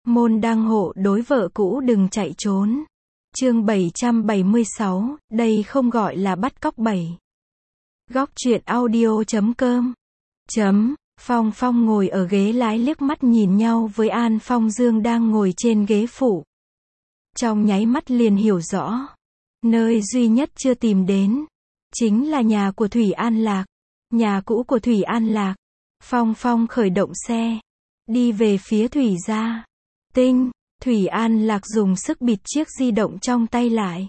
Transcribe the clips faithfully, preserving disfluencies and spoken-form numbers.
Môn đăng hộ đối vợ cũ đừng chạy trốn. Chương bảy trăm bảy mươi sáu, đây không gọi là bắt cóc bảy. Góc truyện audio chấm com. Chấm, Phong Phong ngồi ở ghế lái liếc mắt nhìn nhau với An Phong Dương đang ngồi trên ghế phụ. Trong nháy mắt liền hiểu rõ. Nơi duy nhất chưa tìm đến, chính là nhà của Thủy An Lạc. Nhà cũ của Thủy An Lạc. Phong Phong khởi động xe, đi về phía Thủy gia. Tinh, Thủy An Lạc dùng sức bịt chiếc di động trong tay lại.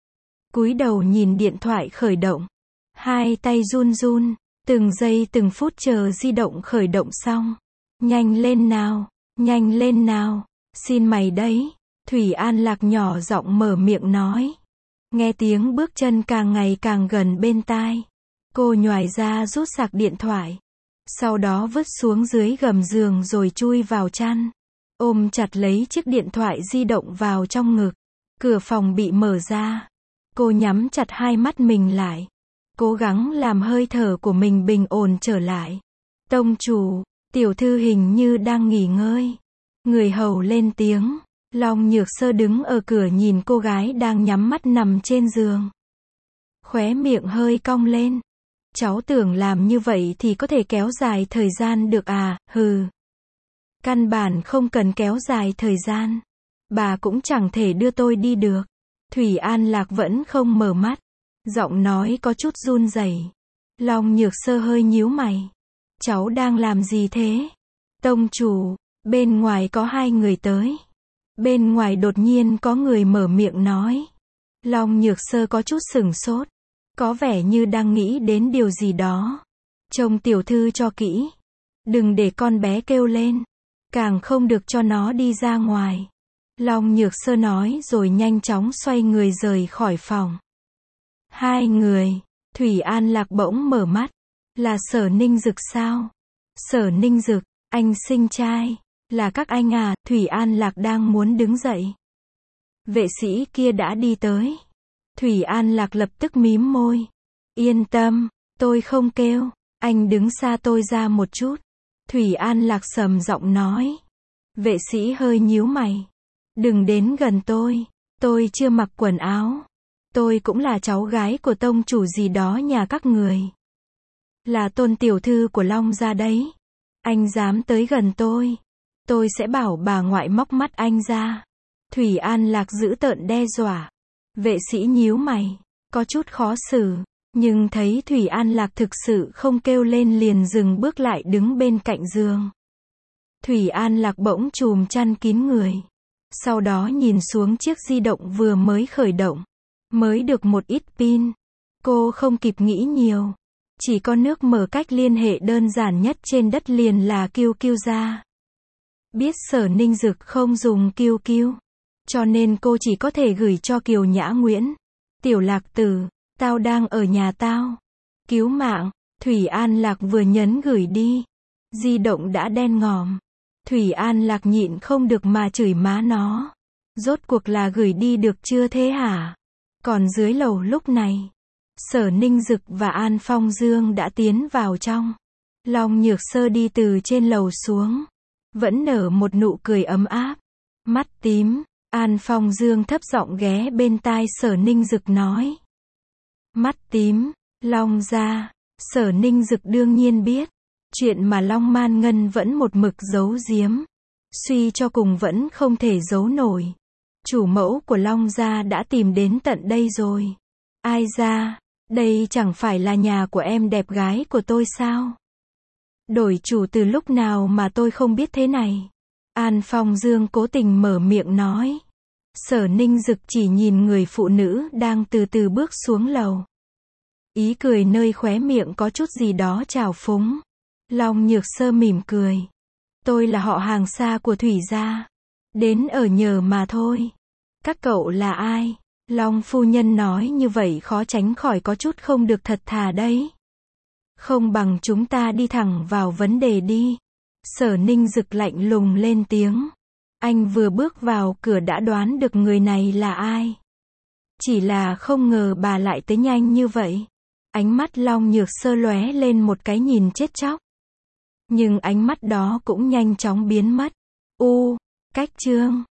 Cúi đầu nhìn điện thoại khởi động. Hai tay run run, từng giây từng phút chờ di động khởi động xong. Nhanh lên nào, nhanh lên nào, xin mày đấy. Thủy An Lạc nhỏ giọng mở miệng nói. Nghe tiếng bước chân càng ngày càng gần bên tai. Cô nhoài ra rút sạc điện thoại. Sau đó vứt xuống dưới gầm giường rồi chui vào chăn. Ôm chặt lấy chiếc điện thoại di động vào trong ngực. Cửa phòng bị mở ra. Cô nhắm chặt hai mắt mình lại. Cố gắng làm hơi thở của mình bình ổn trở lại. Tông chủ, tiểu thư hình như đang nghỉ ngơi. Người hầu lên tiếng. Long Nhược Sơ đứng ở cửa nhìn cô gái đang nhắm mắt nằm trên giường. Khóe miệng hơi cong lên. Cháu tưởng làm như vậy thì có thể kéo dài thời gian được à, hừ. Căn bản không cần kéo dài thời gian. Bà cũng chẳng thể đưa tôi đi được. Thủy An Lạc vẫn không mở mắt. Giọng nói có chút run rẩy. Long Nhược Sơ hơi nhíu mày. Cháu đang làm gì thế? Tông chủ, bên ngoài có hai người tới. Bên ngoài đột nhiên có người mở miệng nói. Long Nhược Sơ có chút sửng sốt. Có vẻ như đang nghĩ đến điều gì đó. Trông tiểu thư cho kỹ. Đừng để con bé kêu lên. Càng không được cho nó đi ra ngoài. Long Nhược Sơ nói rồi nhanh chóng xoay người rời khỏi phòng. Hai người. Thủy An Lạc bỗng mở mắt. Là Sở Ninh Dực sao? Sở Ninh Dực, anh sinh trai. Là các anh à? Thủy An Lạc đang muốn đứng dậy. Vệ sĩ kia đã đi tới. Thủy An Lạc lập tức mím môi. Yên tâm, tôi không kêu. Anh đứng xa tôi ra một chút. Thủy An Lạc sầm giọng nói. Vệ sĩ hơi nhíu mày. Đừng đến gần tôi. Tôi chưa mặc quần áo. Tôi cũng là cháu gái của tông chủ gì đó nhà các người. Là tôn tiểu thư của Long gia đấy. Anh dám tới gần tôi. Tôi sẽ bảo bà ngoại móc mắt anh ra. Thủy An Lạc giữ tợn đe dọa. Vệ sĩ nhíu mày. Có chút khó xử. Nhưng thấy Thủy An Lạc thực sự không kêu lên liền dừng bước lại đứng bên cạnh giường. Thủy An Lạc bỗng chùm chăn kín người. Sau đó nhìn xuống chiếc di động vừa mới khởi động. Mới được một ít pin. Cô không kịp nghĩ nhiều. Chỉ có nước mở cách liên hệ đơn giản nhất trên đất liền là Kiêu Kiêu ra. Biết Sở Ninh Dực không dùng Kiêu Kiêu. Cho nên cô chỉ có thể gửi cho Kiều Nhã Nguyễn. Tiểu Lạc Tử, tao đang ở nhà tao. Cứu mạng. Thủy An Lạc vừa nhấn gửi đi. Di động đã đen ngòm. Thủy An Lạc nhịn không được mà chửi má nó. Rốt cuộc là gửi đi được chưa thế hả? Còn dưới lầu lúc này, Sở Ninh Dực và An Phong Dương đã tiến vào trong. Long Nhược Sơ đi từ trên lầu xuống. Vẫn nở một nụ cười ấm áp. Mắt tím. An Phong Dương thấp giọng ghé bên tai Sở Ninh Dực nói. Mắt tím. Long gia. Sở Ninh Dực đương nhiên biết. Chuyện mà Long Man Ngân vẫn một mực giấu giếm. Suy cho cùng vẫn không thể giấu nổi. Chủ mẫu của Long gia đã tìm đến tận đây rồi. Ai ra, đây chẳng phải là nhà của em đẹp gái của tôi sao? Đổi chủ từ lúc nào mà tôi không biết thế này? An Phong Dương cố tình mở miệng nói. Sở Ninh Dực chỉ nhìn người phụ nữ đang từ từ bước xuống lầu. Ý cười nơi khóe miệng có chút gì đó trào phúng. Long Nhược Sơ mỉm cười. Tôi là họ hàng xa của Thủy gia. Đến ở nhờ mà thôi. Các cậu là ai? Long phu nhân nói như vậy khó tránh khỏi có chút không được thật thà đấy. Không bằng chúng ta đi thẳng vào vấn đề đi. Sở Ninh Dực lạnh lùng lên tiếng. Anh vừa bước vào cửa đã đoán được người này là ai. Chỉ là không ngờ bà lại tới nhanh như vậy. Ánh mắt Long Nhược Sơ lóe lên một cái nhìn chết chóc. Nhưng ánh mắt đó cũng nhanh chóng biến mất. U, Cách chương